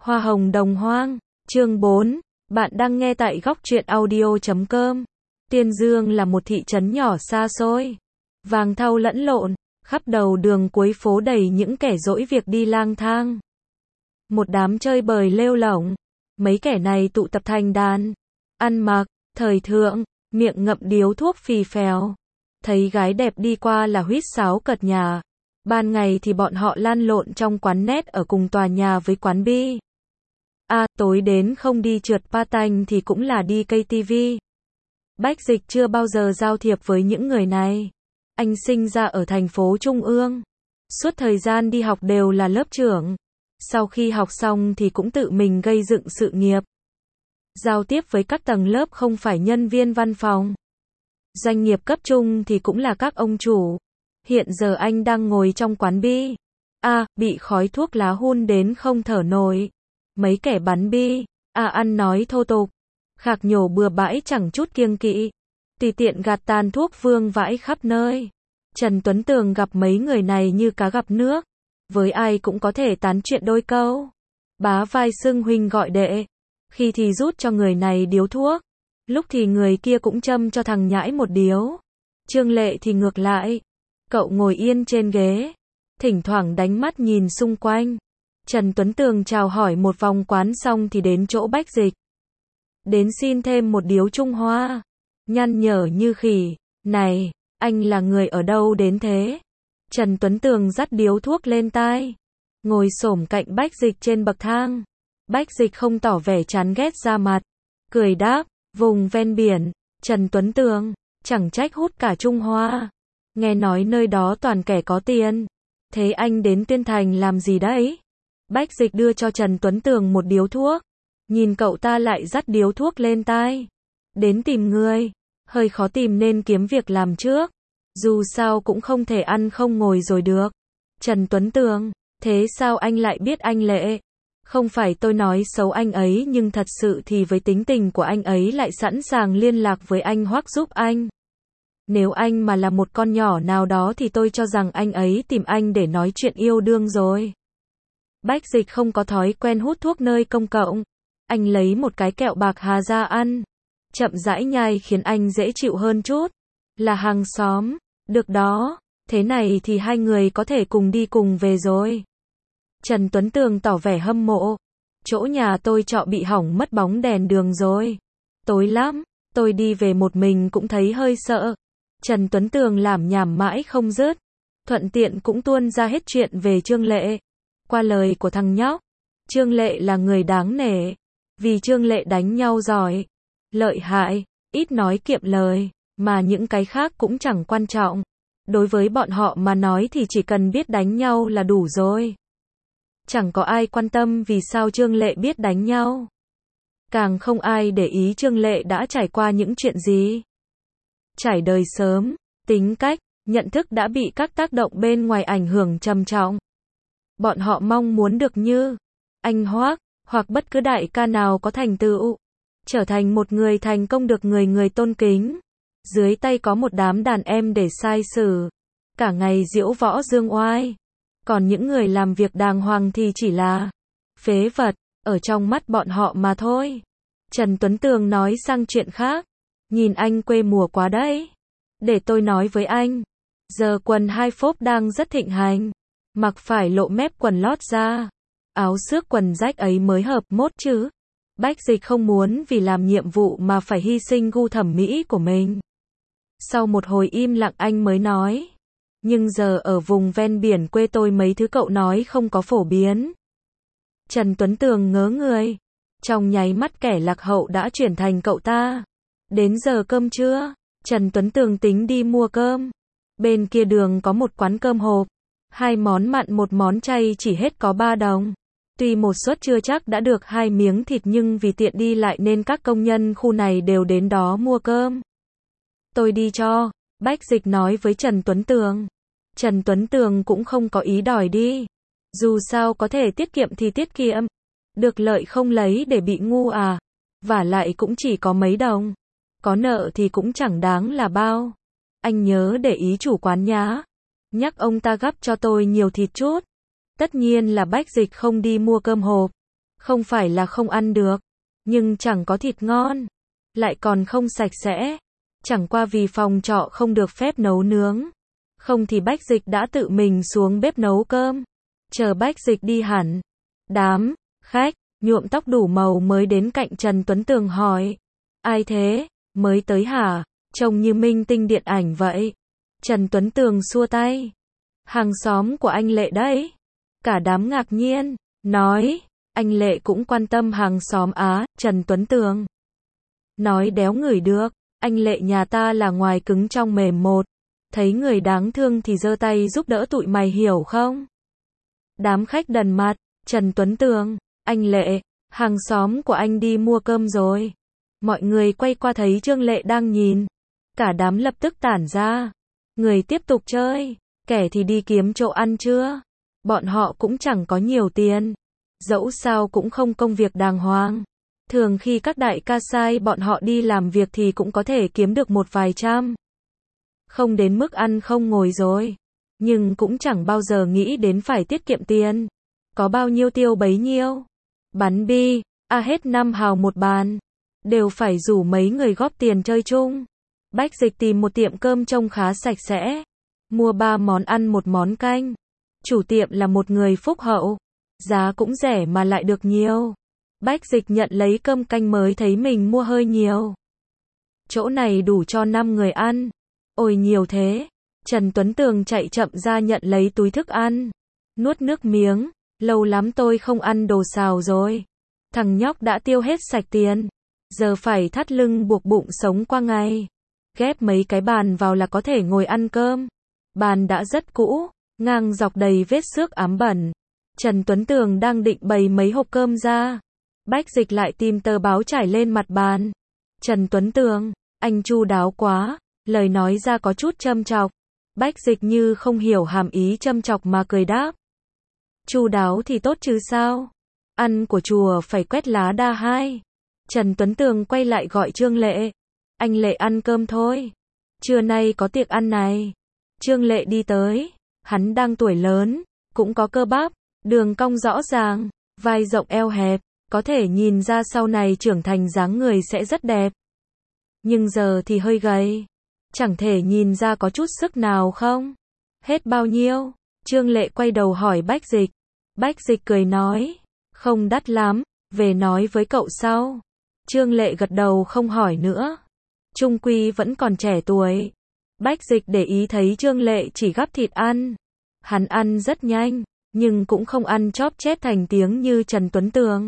Hoa hồng đồng hoang, chương 4, bạn đang nghe tại góc truyện audio.com. Tiên Dương là một thị trấn nhỏ xa xôi, vàng thau lẫn lộn, khắp đầu đường cuối phố đầy những kẻ dỗi việc đi lang thang. Một đám chơi bời lêu lổng, mấy kẻ này tụ tập thành đàn, ăn mặc, thời thượng, miệng ngậm điếu thuốc phì phèo. Thấy gái đẹp đi qua là huýt sáo cợt nhả. Ban ngày thì bọn họ lan lộn trong quán net ở cùng tòa nhà với quán bi. Tối đến không đi trượt patin thì cũng là đi cây tivi. Bách Dịch chưa bao giờ giao thiệp với những người này. Anh sinh ra ở thành phố Trung ương. Suốt thời gian đi học đều là lớp trưởng. Sau khi học xong thì cũng tự mình gây dựng sự nghiệp. Giao tiếp với các tầng lớp không phải nhân viên văn phòng. Doanh nghiệp cấp trung thì cũng là các ông chủ. Hiện giờ anh đang ngồi trong quán bi. Bị khói thuốc lá hun đến không thở nổi. Mấy kẻ bắn bi, ăn nói thô tục, khạc nhổ bừa bãi chẳng chút kiêng kỵ, tùy tiện gạt tàn thuốc vương vãi khắp nơi. Trần Tuấn Tường gặp mấy người này như cá gặp nước, với ai cũng có thể tán chuyện đôi câu. Bá vai xưng huynh gọi đệ, khi thì rút cho người này điếu thuốc, lúc thì người kia cũng châm cho thằng nhãi một điếu. Trương Lệ thì ngược lại, cậu ngồi yên trên ghế, thỉnh thoảng đánh mắt nhìn xung quanh. Trần Tuấn Tường chào hỏi một vòng quán xong thì đến chỗ Bách Dịch. Đến xin thêm một điếu Trung Hoa. Nhăn nhở như khỉ, này, anh là người ở đâu đến thế? Trần Tuấn Tường dắt điếu thuốc lên tai, ngồi xổm cạnh Bách Dịch trên bậc thang. Bách Dịch không tỏ vẻ chán ghét ra mặt, cười đáp, vùng ven biển, Trần Tuấn Tường, chẳng trách hút cả Trung Hoa. Nghe nói nơi đó toàn kẻ có tiền. Thế anh đến Tuyên Thành làm gì đấy? Bách Dịch đưa cho Trần Tuấn Tường một điếu thuốc. Nhìn cậu ta lại dắt điếu thuốc lên tai. Đến tìm người. Hơi khó tìm nên kiếm việc làm trước. Dù sao cũng không thể ăn không ngồi rồi được. Trần Tuấn Tường, thế sao anh lại biết anh Lệ? Không phải tôi nói xấu anh ấy nhưng thật sự thì với tính tình của anh ấy lại sẵn sàng liên lạc với anh hoặc giúp anh. Nếu anh mà là một con nhỏ nào đó thì tôi cho rằng anh ấy tìm anh để nói chuyện yêu đương rồi. Bách Dịch không có thói quen hút thuốc nơi công cộng. Anh lấy một cái kẹo bạc hà ra ăn. Chậm rãi nhai khiến anh dễ chịu hơn chút. Là hàng xóm. Được đó. Thế này thì hai người có thể cùng đi cùng về rồi. Trần Tuấn Tường tỏ vẻ hâm mộ. Chỗ nhà tôi trọ bị hỏng mất bóng đèn đường rồi. Tối lắm. Tôi đi về một mình cũng thấy hơi sợ. Trần Tuấn Tường lảm nhảm mãi không dứt. Thuận tiện cũng tuôn ra hết chuyện về Trương Lệ. Qua lời của thằng nhóc, Trương Lệ là người đáng nể. Vì Trương Lệ đánh nhau giỏi, lợi hại, ít nói kiệm lời, mà những cái khác cũng chẳng quan trọng. Đối với bọn họ mà nói thì chỉ cần biết đánh nhau là đủ rồi. Chẳng có ai quan tâm vì sao Trương Lệ biết đánh nhau. Càng không ai để ý Trương Lệ đã trải qua những chuyện gì. Trải đời sớm, tính cách, nhận thức đã bị các tác động bên ngoài ảnh hưởng trầm trọng. Bọn họ mong muốn được như anh Hoác, hoặc bất cứ đại ca nào có thành tựu, trở thành một người thành công được người người tôn kính. Dưới tay có một đám đàn em để sai xử, cả ngày diễu võ dương oai. Còn những người làm việc đàng hoàng thì chỉ là phế vật, ở trong mắt bọn họ mà thôi. Trần Tuấn Tường nói sang chuyện khác. Nhìn anh quê mùa quá đấy. Để tôi nói với anh. Giờ quần hai phốp đang rất thịnh hành. Mặc phải lộ mép quần lót ra. Áo xước quần rách ấy mới hợp mốt chứ. Bách Dịch không muốn vì làm nhiệm vụ mà phải hy sinh gu thẩm mỹ của mình. Sau một hồi im lặng anh mới nói. Nhưng giờ ở vùng ven biển quê tôi mấy thứ cậu nói không có phổ biến. Trần Tuấn Tường ngớ người. Trong nháy mắt kẻ lạc hậu đã chuyển thành cậu ta. Đến giờ cơm trưa, Trần Tuấn Tường tính đi mua cơm. Bên kia đường có một quán cơm hộp. 2 món mặn một món chay chỉ hết có 3 đồng. Tuy một suất chưa chắc đã được 2 miếng thịt nhưng vì tiện đi lại nên các công nhân khu này đều đến đó mua cơm. Tôi đi cho, Bách Dịch nói với Trần Tuấn Tường. Trần Tuấn Tường cũng không có ý đòi đi. Dù sao có thể tiết kiệm thì tiết kiệm. Được lợi không lấy để bị ngu à. Vả lại cũng chỉ có mấy đồng. Có nợ thì cũng chẳng đáng là bao. Anh nhớ để ý chủ quán nhá. Nhắc ông ta gắp cho tôi nhiều thịt chút. Tất nhiên là Bách Dịch không đi mua cơm hộp. Không phải là không ăn được, nhưng chẳng có thịt ngon, lại còn không sạch sẽ. Chẳng qua vì phòng trọ không được phép nấu nướng. Không thì Bách Dịch đã tự mình xuống bếp nấu cơm. Chờ Bách Dịch đi hẳn, đám khách nhuộm tóc đủ màu mới đến cạnh Trần Tuấn Tường hỏi: ai thế, mới tới hả? Trông như minh tinh điện ảnh vậy. Trần Tuấn Tường xua tay: hàng xóm của anh Lệ đấy. Cả đám ngạc nhiên, nói: anh Lệ cũng quan tâm hàng xóm á? Trần Tuấn Tường nói đéo ngửi được, anh Lệ nhà ta là ngoài cứng trong mềm một. Thấy người đáng thương thì giơ tay giúp đỡ tụi mày, hiểu không? Đám khách đần mặt. Trần Tuấn Tường: anh Lệ, hàng xóm của anh đi mua cơm rồi. Mọi người quay qua thấy Trương Lệ đang nhìn. Cả đám lập tức tản ra. Người tiếp tục chơi, kẻ thì đi kiếm chỗ ăn trưa. Bọn họ cũng chẳng có nhiều tiền, dẫu sao cũng không công việc đàng hoàng. Thường khi các đại ca sai bọn họ đi làm việc thì cũng có thể kiếm được một vài trăm. Không đến mức ăn không ngồi rồi, nhưng cũng chẳng bao giờ nghĩ đến phải tiết kiệm tiền. Có bao nhiêu tiêu bấy nhiêu. Bắn bi, hết 5 hào một bàn. Đều phải rủ mấy người góp tiền chơi chung. Bách Dịch tìm một tiệm cơm trông khá sạch sẽ. Mua 3 món ăn một món canh. Chủ tiệm là một người phúc hậu. Giá cũng rẻ mà lại được nhiều. Bách Dịch nhận lấy cơm canh mới thấy mình mua hơi nhiều. Chỗ này đủ cho 5 người ăn. Ôi nhiều thế. Trần Tuấn Tường chạy chậm ra nhận lấy túi thức ăn. Nuốt nước miếng. Lâu lắm tôi không ăn đồ xào rồi. Thằng nhóc đã tiêu hết sạch tiền. Giờ phải thắt lưng buộc bụng sống qua ngày. Ghép mấy cái bàn vào là có thể ngồi ăn cơm. Bàn đã rất cũ, ngang dọc đầy vết xước ám bẩn. Trần Tuấn Tường đang định bày mấy hộp cơm ra. Bách Dịch lại tìm tờ báo trải lên mặt bàn. Trần Tuấn Tường, anh chu đáo quá. Lời nói ra có chút châm chọc. Bách Dịch như không hiểu hàm ý châm chọc mà cười đáp: chu đáo thì tốt chứ sao? Ăn của chùa phải quét lá đa hai. Trần Tuấn Tường quay lại gọi Trương Lệ. Anh Lệ ăn cơm thôi. Trưa nay có tiệc ăn này. Trương Lệ đi tới. Hắn đang tuổi lớn, cũng có cơ bắp, đường cong rõ ràng, vai rộng eo hẹp, có thể nhìn ra sau này trưởng thành dáng người sẽ rất đẹp. Nhưng giờ thì hơi gầy. Chẳng thể nhìn ra có chút sức nào không? Hết bao nhiêu? Trương Lệ quay đầu hỏi Bách Dịch. Bách Dịch cười nói: không đắt lắm, về nói với cậu sau. Trương Lệ gật đầu không hỏi nữa. Trung quy vẫn còn trẻ tuổi. Bách Dịch để ý thấy Trương Lệ chỉ gắp thịt ăn. Hắn ăn rất nhanh, nhưng cũng không ăn chóp chét thành tiếng như Trần Tuấn Tường.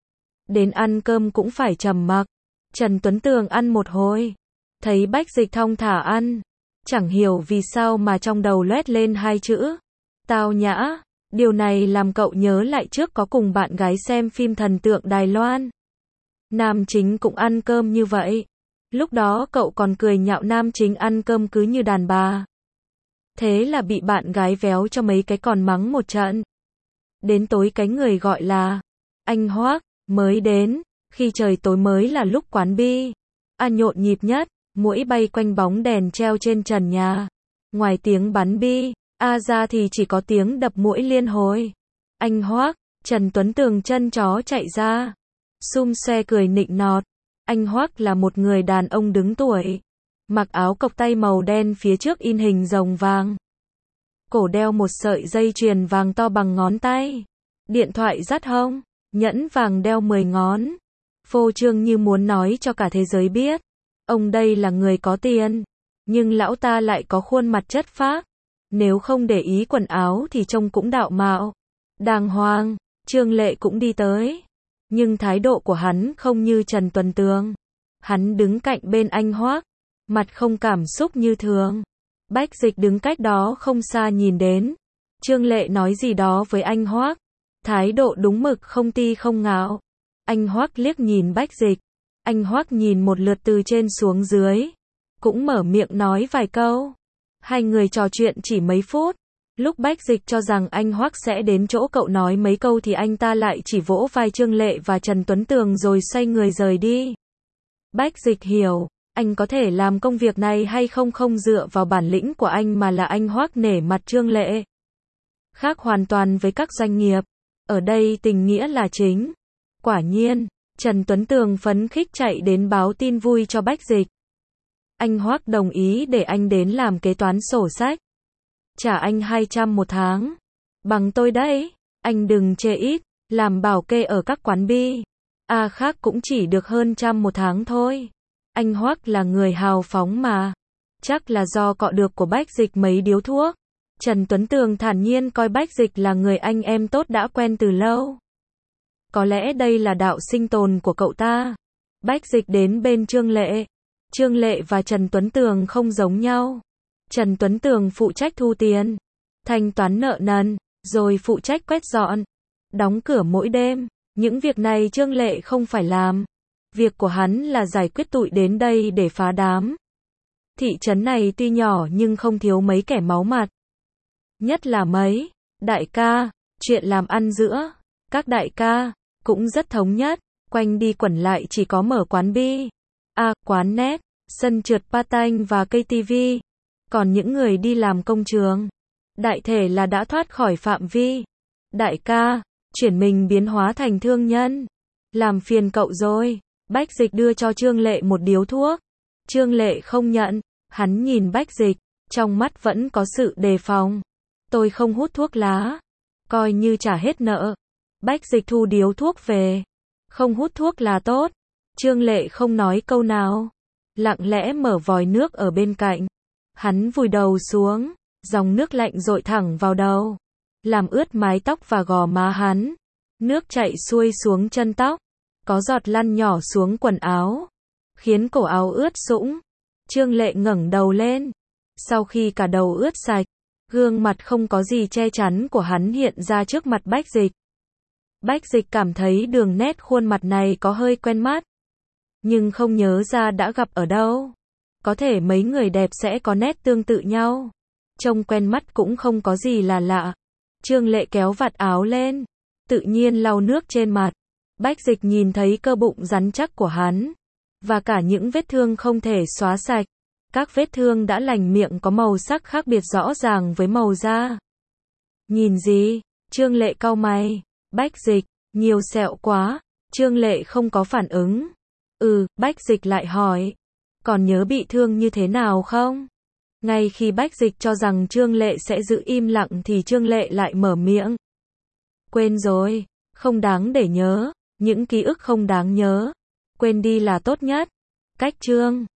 Đến ăn cơm cũng phải trầm mặc. Trần Tuấn Tường ăn một hồi, thấy Bách Dịch thong thả ăn, chẳng hiểu vì sao mà trong đầu loét lên hai chữ: tao nhã. Điều này làm cậu nhớ lại trước có cùng bạn gái xem phim thần tượng Đài Loan. Nam chính cũng ăn cơm như vậy. Lúc đó cậu còn cười nhạo nam chính ăn cơm cứ như đàn bà. Thế là bị bạn gái véo cho mấy cái còn mắng một trận. Đến tối cái người gọi là anh Hoác mới đến. Khi trời tối mới là lúc quán bi nhộn nhịp nhất. Muỗi bay quanh bóng đèn treo trên trần nhà. Ngoài tiếng bắn bi ra thì chỉ có tiếng đập muỗi liên hồi. Anh Hoác, Trần Tuấn Tường chân chó chạy ra, xum xoe cười nịnh nọt. Anh Hoác là một người đàn ông đứng tuổi, mặc áo cộc tay màu đen phía trước in hình rồng vàng. Cổ đeo một sợi dây chuyền vàng to bằng ngón tay. Điện thoại dắt hông, nhẫn vàng đeo 10 ngón. Phô trương như muốn nói cho cả thế giới biết, ông đây là người có tiền. Nhưng lão ta lại có khuôn mặt chất phác. Nếu không để ý quần áo thì trông cũng đạo mạo, đàng hoàng. Trương Lệ cũng đi tới. Nhưng thái độ của hắn không như Trần Tuấn Tường. Hắn đứng cạnh bên anh Hoác, mặt không cảm xúc như thường. Bách Dịch đứng cách đó không xa nhìn đến. Trương Lệ nói gì đó với anh Hoác, thái độ đúng mực không ti không ngạo. Anh Hoác liếc nhìn Bách Dịch. Anh Hoác nhìn một lượt từ trên xuống dưới, cũng mở miệng nói vài câu. Hai người trò chuyện chỉ mấy phút. Lúc Bách Dịch cho rằng anh Hoác sẽ đến chỗ cậu nói mấy câu thì anh ta lại chỉ vỗ vai Trương Lệ và Trần Tuấn Tường rồi xoay người rời đi. Bách Dịch hiểu, anh có thể làm công việc này hay không không dựa vào bản lĩnh của anh mà là anh Hoác nể mặt Trương Lệ. Khác hoàn toàn với các doanh nghiệp. Ở đây tình nghĩa là chính. Quả nhiên, Trần Tuấn Tường phấn khích chạy đến báo tin vui cho Bách Dịch. Anh Hoắc đồng ý để anh đến làm kế toán sổ sách. Trả anh 200 một tháng. Bằng tôi đấy, anh đừng chê ít, làm bảo kê ở các quán bi. Khác cũng chỉ được hơn 100 một tháng thôi. Anh Hoắc là người hào phóng mà. Chắc là do cọ được của Bách Dịch mấy điếu thuốc. Trần Tuấn Tường thản nhiên coi Bách Dịch là người anh em tốt đã quen từ lâu. Có lẽ đây là đạo sinh tồn của cậu ta. Bách Dịch đến bên Trương Lệ. Trương Lệ và Trần Tuấn Tường không giống nhau. Trần Tuấn Tường phụ trách thu tiền, thanh toán nợ nần, rồi phụ trách quét dọn, đóng cửa mỗi đêm. Những việc này Trương Lệ không phải làm. Việc của hắn là giải quyết tụi đến đây để phá đám. Thị trấn này tuy nhỏ nhưng không thiếu mấy kẻ máu mặt. Nhất là mấy đại ca, chuyện làm ăn giữa các đại ca cũng rất thống nhất, quanh đi quẩn lại chỉ có mở quán bi, quán net, sân trượt patin và cây tivi. Còn những người đi làm công trường, đại thể là đã thoát khỏi phạm vi. Đại ca, chuyển mình biến hóa thành thương nhân. Làm phiền cậu rồi. Bách Dịch đưa cho Trương Lệ một điếu thuốc. Trương Lệ không nhận, hắn nhìn Bách Dịch, trong mắt vẫn có sự đề phòng. Tôi không hút thuốc lá, coi như trả hết nợ. Bách Dịch thu điếu thuốc về. Không hút thuốc là tốt. Trương Lệ không nói câu nào, lặng lẽ mở vòi nước ở bên cạnh. Hắn vùi đầu xuống, dòng nước lạnh dội thẳng vào đầu, làm ướt mái tóc và gò má hắn. Nước chảy xuôi xuống chân tóc, có giọt lăn nhỏ xuống quần áo, khiến cổ áo ướt sũng. Trương Lệ ngẩng đầu lên. Sau khi cả đầu ướt sạch, gương mặt không có gì che chắn của hắn hiện ra trước mặt Bách Dịch. Bách Dịch cảm thấy đường nét khuôn mặt này có hơi quen mắt, nhưng không nhớ ra đã gặp ở đâu. Có thể mấy người đẹp sẽ có nét tương tự nhau. Trông quen mắt cũng không có gì là lạ. Trương Lệ kéo vạt áo lên, tự nhiên lau nước trên mặt. Bách Dịch nhìn thấy cơ bụng rắn chắc của hắn, và cả những vết thương không thể xóa sạch. Các vết thương đã lành miệng có màu sắc khác biệt rõ ràng với màu da. Nhìn gì? Trương Lệ cau mày. Bách Dịch, nhiều sẹo quá. Trương Lệ không có phản ứng. Bách Dịch lại hỏi. Còn nhớ bị thương như thế nào không? Ngay khi Bách Dịch cho rằng Trương Lệ sẽ giữ im lặng thì Trương Lệ lại mở miệng. Quên rồi, không đáng để nhớ, những ký ức không đáng nhớ. Quên đi là tốt nhất. Cách Trương